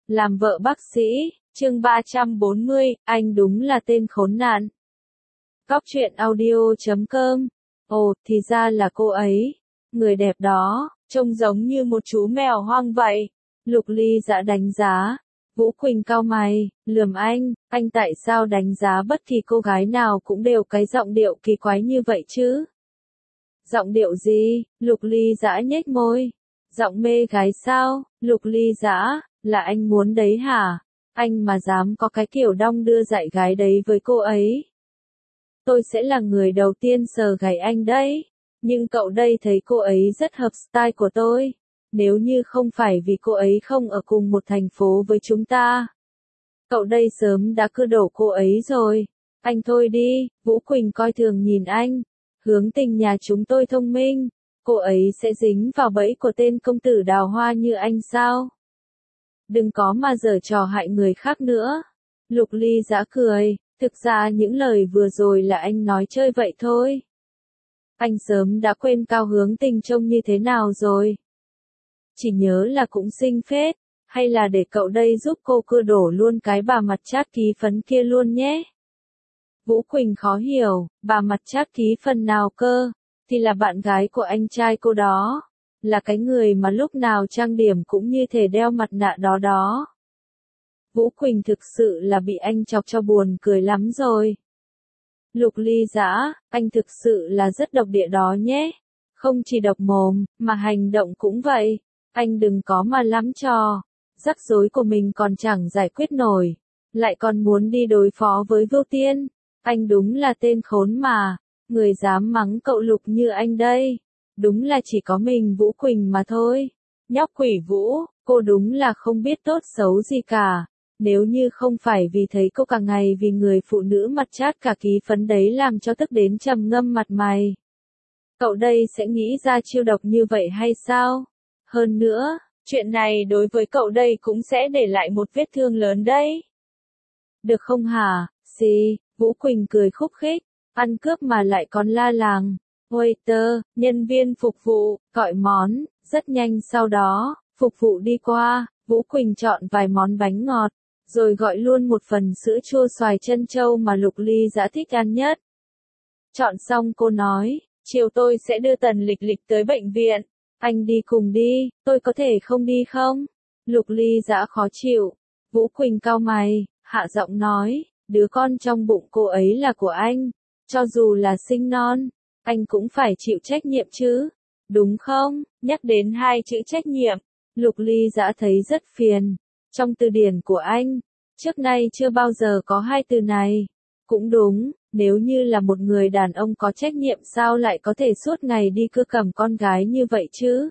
Làm vợ bác sĩ, chương 340, anh đúng là tên khốn nạn. Góc truyện audio.com. Ồ, thì ra là cô ấy. Người đẹp đó, trông giống như một chú mèo hoang vậy. Lục Ly Dã đánh giá. Vũ Quỳnh cau mày, lườm anh tại sao đánh giá bất kỳ cô gái nào cũng đều cái giọng điệu kỳ quái như vậy chứ? Giọng điệu gì? Lục Ly Dã nhếch môi. Giọng mê gái sao? Lục Ly Dã, là anh muốn đấy hả? Anh mà dám có cái kiểu đong đưa dạy gái đấy với cô ấy. Tôi sẽ là người đầu tiên sờ gáy anh đấy. Nhưng cậu đây thấy cô ấy rất hợp style của tôi. Nếu như không phải vì cô ấy không ở cùng một thành phố với chúng ta. Cậu đây sớm đã cưa đổ cô ấy rồi. Anh thôi đi, Vũ Quỳnh coi thường nhìn anh. Hướng tình nhà chúng tôi thông minh. Cô ấy sẽ dính vào bẫy của tên công tử đào hoa như anh sao? Đừng có mà giở trò hại người khác nữa. Lục Ly Dã cười, thực ra những lời vừa rồi là anh nói chơi vậy thôi. Anh sớm đã quên Cao Hướng Tình trông như thế nào rồi. Chỉ nhớ là cũng xinh phết, hay là để cậu đây giúp cô cưa đổ luôn cái bà mặt chát ký phấn kia luôn nhé. Vũ Quỳnh khó hiểu, bà mặt chát ký phần nào cơ, thì là bạn gái của anh trai cô đó. Là cái người mà lúc nào trang điểm cũng như thể đeo mặt nạ đó đó. Vũ Quỳnh thực sự là bị anh chọc cho buồn cười lắm rồi. Lục Ly Dã, anh thực sự là rất độc địa đó nhé. Không chỉ độc mồm, mà hành động cũng vậy. Anh đừng có mà lắm trò. Rắc rối của mình còn chẳng giải quyết nổi. Lại còn muốn đi đối phó với Vô Tiên. Anh đúng là tên khốn mà. Người dám mắng cậu Lục như anh đây. Đúng là chỉ có mình Vũ Quỳnh mà thôi. Nhóc quỷ Vũ, cô đúng là không biết tốt xấu gì cả. Nếu như không phải vì thấy cô cả ngày vì người phụ nữ mặt chát cả ký phấn đấy làm cho tức đến trầm ngâm mặt mày. Cậu đây sẽ nghĩ ra chiêu độc như vậy hay sao? Hơn nữa, chuyện này đối với cậu đây cũng sẽ để lại một vết thương lớn đấy. Được không hả? Gì? Vũ Quỳnh cười khúc khích, ăn cướp mà lại còn la làng. Waiter, nhân viên phục vụ, gọi món, rất nhanh sau đó, phục vụ đi qua, Vũ Quỳnh chọn vài món bánh ngọt, rồi gọi luôn một phần sữa chua xoài trân châu mà Lục Ly Dã thích ăn nhất. Chọn xong cô nói, chiều tôi sẽ đưa Tần Lịch Lịch tới bệnh viện, anh đi cùng đi, tôi có thể không đi không? Lục Ly Dã khó chịu, Vũ Quỳnh cau mày, hạ giọng nói, đứa con trong bụng cô ấy là của anh, cho dù là sinh non. Anh cũng phải chịu trách nhiệm chứ, đúng không? Nhắc đến hai chữ trách nhiệm, Lục Ly Dã thấy rất phiền. Trong từ điển của anh, trước nay chưa bao giờ có hai từ này. Cũng đúng, nếu như là một người đàn ông có trách nhiệm sao lại có thể suốt ngày đi cưa cầm con gái như vậy chứ?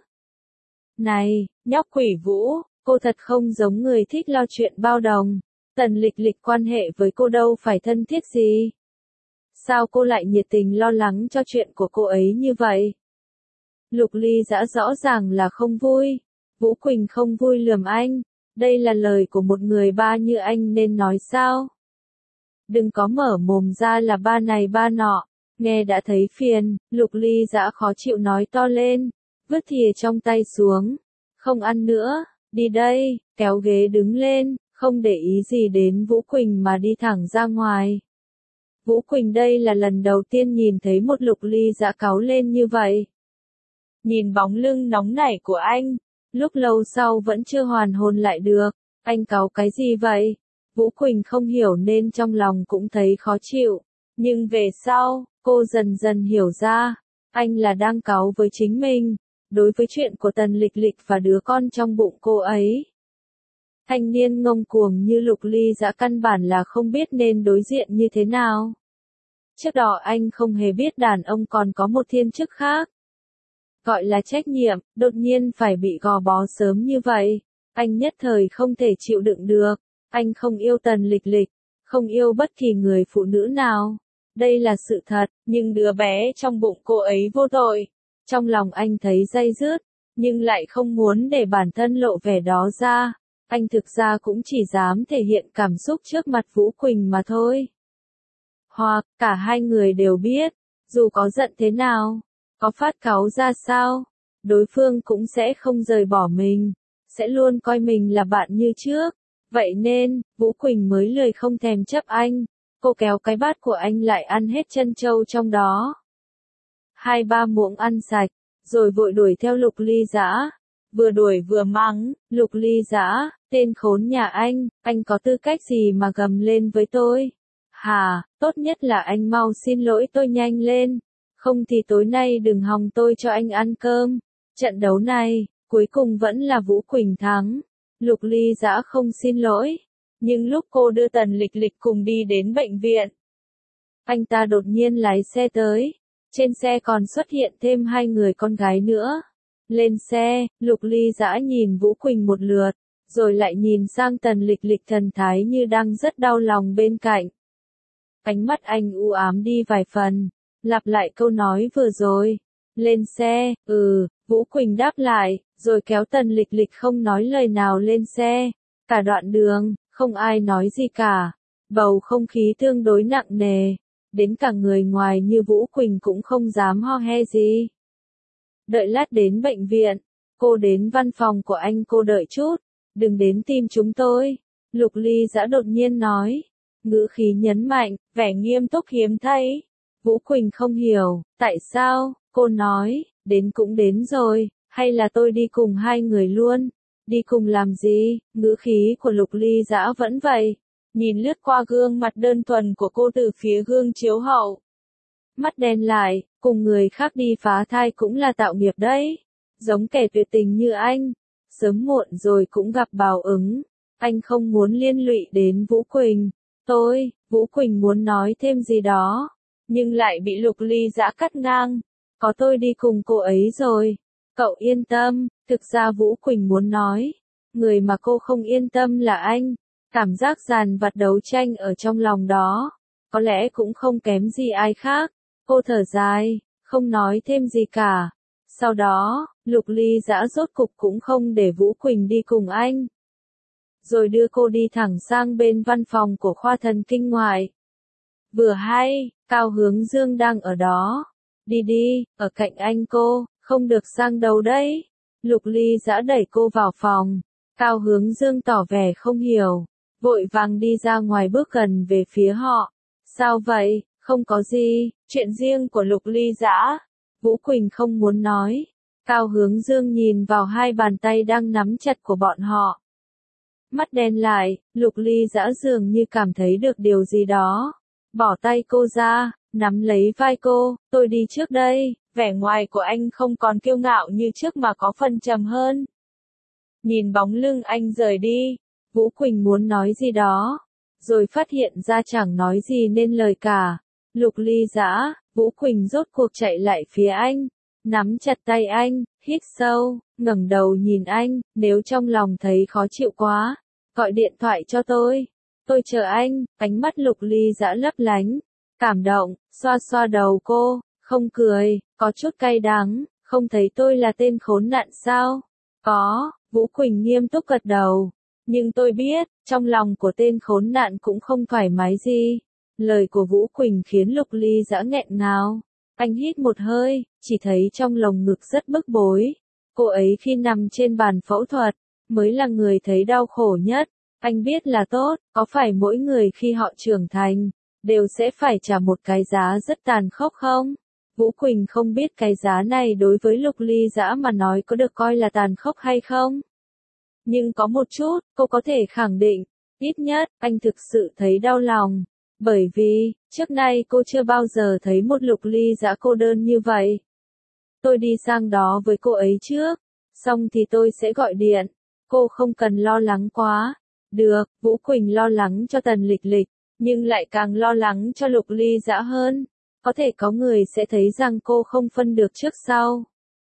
Này, nhóc quỷ Vũ, cô thật không giống người thích lo chuyện bao đồng. Tần Lịch Lịch quan hệ với cô đâu phải thân thiết gì. Sao cô lại nhiệt tình lo lắng cho chuyện của cô ấy như vậy? Lục Ly Dã rõ ràng là không vui. Vũ Quỳnh không vui lườm anh. Đây là lời của một người ba như anh nên nói sao? Đừng có mở mồm ra là ba này ba nọ. Nghe đã thấy phiền, Lục Ly Dã khó chịu nói to lên. Vứt thìa trong tay xuống. Không ăn nữa, đi đây, kéo ghế đứng lên, không để ý gì đến Vũ Quỳnh mà đi thẳng ra ngoài. Vũ Quỳnh đây là lần đầu tiên nhìn thấy một Lục Ly Dã cáu lên như vậy. Nhìn bóng lưng nóng nảy của anh, lúc lâu sau vẫn chưa hoàn hồn lại được, anh cáu cái gì vậy? Vũ Quỳnh không hiểu nên trong lòng cũng thấy khó chịu, nhưng về sau, cô dần dần hiểu ra, anh là đang cáu với chính mình, đối với chuyện của Tần Lịch Lịch và đứa con trong bụng cô ấy. Thanh niên ngông cuồng như Lục Ly Dã căn bản là không biết nên đối diện như thế nào. Trước đó anh không hề biết đàn ông còn có một thiên chức khác. Gọi là trách nhiệm, đột nhiên phải bị gò bó sớm như vậy. Anh nhất thời không thể chịu đựng được. Anh không yêu Tần Lịch Lịch, không yêu bất kỳ người phụ nữ nào. Đây là sự thật, nhưng đứa bé trong bụng cô ấy vô tội. Trong lòng anh thấy day dứt, nhưng lại không muốn để bản thân lộ vẻ đó ra. Anh thực ra cũng chỉ dám thể hiện cảm xúc trước mặt Vũ Quỳnh mà thôi. Hoặc, cả hai người đều biết, dù có giận thế nào, có phát cáu ra sao, đối phương cũng sẽ không rời bỏ mình, sẽ luôn coi mình là bạn như trước. Vậy nên, Vũ Quỳnh mới lười không thèm chấp anh. Cô kéo cái bát của anh lại ăn hết chân trâu trong đó. 2-3 muỗng ăn sạch, rồi vội đuổi theo Lục Ly Dã. Vừa đuổi vừa mắng, Lục Ly Dã, tên khốn nhà anh có tư cách gì mà gầm lên với tôi? Hà, tốt nhất là anh mau xin lỗi tôi nhanh lên, không thì tối nay đừng hòng tôi cho anh ăn cơm. Trận đấu này, cuối cùng vẫn là Vũ Quỳnh thắng. Lục Ly Dã không xin lỗi, nhưng lúc cô đưa Tần Lịch Lịch cùng đi đến bệnh viện, anh ta đột nhiên lái xe tới. Trên xe còn xuất hiện thêm 2 người con gái nữa. Lên xe, Lục Ly Dã nhìn Vũ Quỳnh một lượt, rồi lại nhìn sang Tần Lịch Lịch thần thái như đang rất đau lòng bên cạnh. Ánh mắt anh u ám đi vài phần, lặp lại câu nói vừa rồi. Lên xe, Vũ Quỳnh đáp lại, rồi kéo Tần Lịch Lịch không nói lời nào lên xe. Cả đoạn đường, không ai nói gì cả. Bầu không khí tương đối nặng nề. Đến cả người ngoài như Vũ Quỳnh cũng không dám ho he gì. Đợi lát đến bệnh viện, cô đến văn phòng của anh cô đợi chút, đừng đến tìm chúng tôi. Lục Ly Dã đột nhiên nói, ngữ khí nhấn mạnh, vẻ nghiêm túc hiếm thấy. Vũ Quỳnh không hiểu, tại sao, cô nói, đến cũng đến rồi, hay là tôi đi cùng 2 người luôn? Đi cùng làm gì? Ngữ khí của Lục Ly Dã vẫn vậy. Nhìn lướt qua gương mặt đơn thuần của cô từ phía gương chiếu hậu. Mắt đen lại, cùng người khác đi phá thai cũng là tạo nghiệp đấy. Giống kẻ tuyệt tình như anh, sớm muộn rồi cũng gặp báo ứng. Anh không muốn liên lụy đến Vũ Quỳnh. Vũ Quỳnh muốn nói thêm gì đó, nhưng lại bị Lục Ly Dã cắt ngang. Có tôi đi cùng cô ấy rồi. Cậu yên tâm, thực ra Vũ Quỳnh muốn nói. Người mà cô không yên tâm là anh. Cảm giác dằn vặt đấu tranh ở trong lòng đó, có lẽ cũng không kém gì ai khác. Cô thở dài, không nói thêm gì cả. Sau đó, Lục Ly Dã rốt cục cũng không để Vũ Quỳnh đi cùng anh. Rồi đưa cô đi thẳng sang bên văn phòng của khoa thần kinh ngoại. Vừa hay, Cao Hướng Dương đang ở đó. Đi, ở cạnh anh cô, không được sang đâu đấy. Lục Ly Dã đẩy cô vào phòng. Cao Hướng Dương tỏ vẻ không hiểu, vội vàng đi ra ngoài bước gần về phía họ. Sao vậy? Không có gì, chuyện riêng của Lục Ly Dã. Vũ Quỳnh không muốn nói. Cao Hướng Dương nhìn vào 2 bàn tay đang nắm chặt của bọn họ. Mắt đen lại, Lục Ly Dã dường như cảm thấy được điều gì đó. Bỏ tay cô ra, nắm lấy vai cô, tôi đi trước đây. Vẻ ngoài của anh không còn kiêu ngạo như trước mà có phần trầm hơn. Nhìn bóng lưng anh rời đi, Vũ Quỳnh muốn nói gì đó, rồi phát hiện ra chẳng nói gì nên lời cả. Lục Ly Dã, Vũ Quỳnh rốt cuộc chạy lại phía anh, nắm chặt tay anh, hít sâu, ngẩng đầu nhìn anh, nếu trong lòng thấy khó chịu quá, gọi điện thoại cho tôi chờ anh. Ánh mắt Lục Ly Dã lấp lánh, cảm động, xoa xoa đầu cô, không cười, có chút cay đắng, không thấy tôi là tên khốn nạn sao? Có, Vũ Quỳnh nghiêm túc gật đầu. Nhưng tôi biết, trong lòng của tên khốn nạn cũng không thoải mái gì. Lời của Vũ Quỳnh khiến Lục Ly Dã nghẹn ngào. Anh hít một hơi, chỉ thấy trong lồng ngực rất bức bối. Cô ấy khi nằm trên bàn phẫu thuật, mới là người thấy đau khổ nhất. Anh biết là tốt, có phải mỗi người khi họ trưởng thành, đều sẽ phải trả một cái giá rất tàn khốc không? Vũ Quỳnh không biết cái giá này đối với Lục Ly Dã mà nói có được coi là tàn khốc hay không. Nhưng có một chút, cô có thể khẳng định, ít nhất, anh thực sự thấy đau lòng. Bởi vì, trước nay cô chưa bao giờ thấy một Lục Ly Dã cô đơn như vậy. Tôi đi sang đó với cô ấy trước, xong thì tôi sẽ gọi điện. Cô không cần lo lắng quá. Được, Vũ Quỳnh lo lắng cho Tần Lịch Lịch, nhưng lại càng lo lắng cho Lục Ly Dã hơn. Có thể có người sẽ thấy rằng cô không phân được trước sau.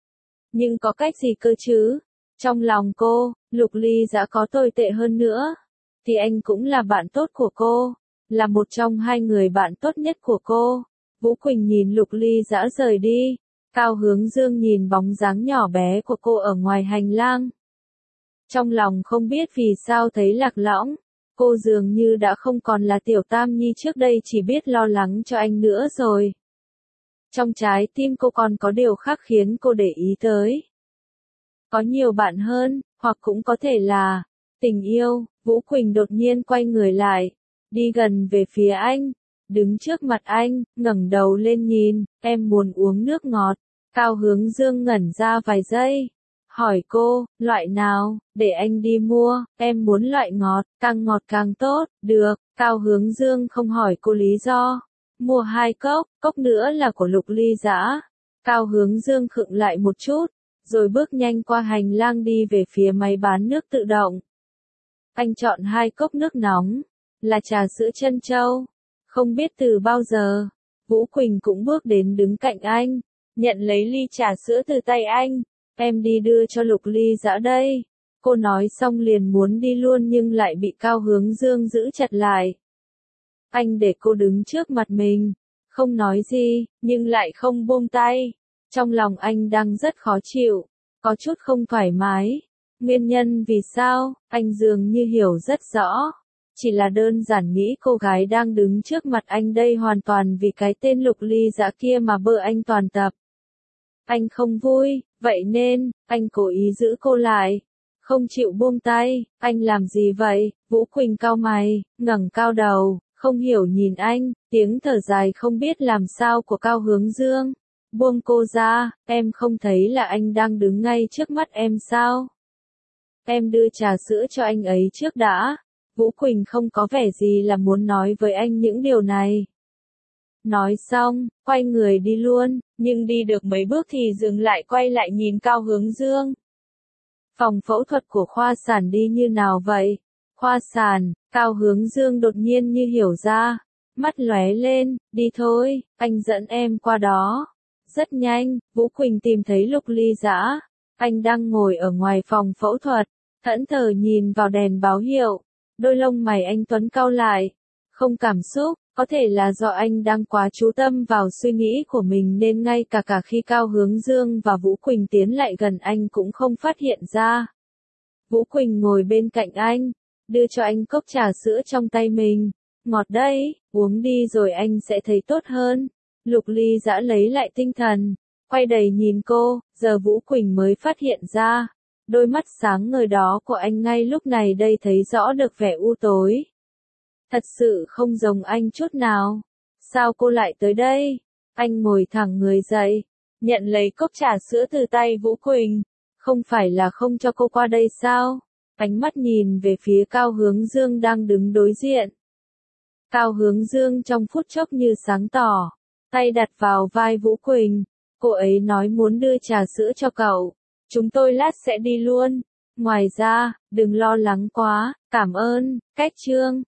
Nhưng có cách gì cơ chứ? Trong lòng cô, Lục Ly Dã có tồi tệ hơn nữa, thì anh cũng là bạn tốt của cô, là một trong 2 người bạn tốt nhất của cô. Vũ Quỳnh nhìn Lục Ly Dã rời đi. Cao Hướng Dương nhìn bóng dáng nhỏ bé của cô ở ngoài hành lang. Trong lòng không biết vì sao thấy lạc lõng. Cô dường như đã không còn là Tiểu Tam Nhi trước đây chỉ biết lo lắng cho anh nữa rồi. Trong trái tim cô còn có điều khác khiến cô để ý tới. Có nhiều bạn hơn, hoặc cũng có thể là Tình yêu, Vũ Quỳnh đột nhiên quay người lại, đi gần về phía anh, đứng trước mặt anh, ngẩng đầu lên nhìn, em muốn uống nước ngọt. Cao Hướng Dương ngẩn ra vài giây, hỏi cô, loại nào, để anh đi mua, em muốn loại ngọt càng tốt, được, Cao Hướng Dương không hỏi cô lý do. Mua 2 cốc, cốc nữa là của Lục Ly Dã. Cao Hướng Dương khựng lại một chút, rồi bước nhanh qua hành lang đi về phía máy bán nước tự động. Anh chọn 2 cốc nước nóng, là trà sữa trân châu. Không biết từ bao giờ, Vũ Quỳnh cũng bước đến đứng cạnh anh, nhận lấy ly trà sữa từ tay anh. Em đi đưa cho Lục Ly Dã đây. Cô nói xong liền muốn đi luôn nhưng lại bị Cao Hướng Dương giữ chặt lại. Anh để cô đứng trước mặt mình, không nói gì, nhưng lại không buông tay. Trong lòng anh đang rất khó chịu, có chút không thoải mái. Nguyên nhân vì sao, anh dường như hiểu rất rõ. Chỉ là đơn giản nghĩ cô gái đang đứng trước mặt anh đây hoàn toàn vì cái tên Lục Ly Dã kia mà bợ anh toàn tập. Anh không vui, vậy nên, anh cố ý giữ cô lại. Không chịu buông tay, anh làm gì vậy? Vũ Quỳnh cau mày, ngẩng cao đầu, không hiểu nhìn anh, tiếng thở dài không biết làm sao của Cao Hướng Dương. Buông cô ra, em không thấy là anh đang đứng ngay trước mắt em sao? Em đưa trà sữa cho anh ấy trước đã. Vũ Quỳnh không có vẻ gì là muốn nói với anh những điều này. Nói xong, quay người đi luôn, nhưng đi được mấy bước thì dừng lại quay lại nhìn Cao Hướng Dương. Phòng phẫu thuật của khoa sản đi như nào vậy? Khoa sản, Cao Hướng Dương đột nhiên như hiểu ra. Mắt lóe lên, đi thôi, anh dẫn em qua đó. Rất nhanh, Vũ Quỳnh tìm thấy Lục Ly Dã. Anh đang ngồi ở ngoài phòng phẫu thuật, thẫn thờ nhìn vào đèn báo hiệu. Đôi lông mày anh tuấn cau lại. Không cảm xúc, có thể là do anh đang quá chú tâm vào suy nghĩ của mình nên ngay cả khi Cao Hướng Dương và Vũ Quỳnh tiến lại gần anh cũng không phát hiện ra. Vũ Quỳnh ngồi bên cạnh anh, đưa cho anh cốc trà sữa trong tay mình. Ngọt đấy, uống đi rồi anh sẽ thấy tốt hơn. Lục Ly Dã lấy lại tinh thần, quay đầy nhìn cô, giờ Vũ Quỳnh mới phát hiện ra. Đôi mắt sáng ngời đó của anh ngay lúc này đây thấy rõ được vẻ u tối. Thật sự không giống anh chút nào. Sao cô lại tới đây? Anh ngồi thẳng người dậy, nhận lấy cốc trà sữa từ tay Vũ Quỳnh. Không phải là không cho cô qua đây sao? Ánh mắt nhìn về phía Cao Hướng Dương đang đứng đối diện. Cao Hướng Dương trong phút chốc như sáng tỏ, tay đặt vào vai Vũ Quỳnh. Cô ấy nói muốn đưa trà sữa cho cậu. Chúng tôi lát sẽ đi luôn. Ngoài ra, đừng lo lắng quá, cảm ơn, Cách Trương.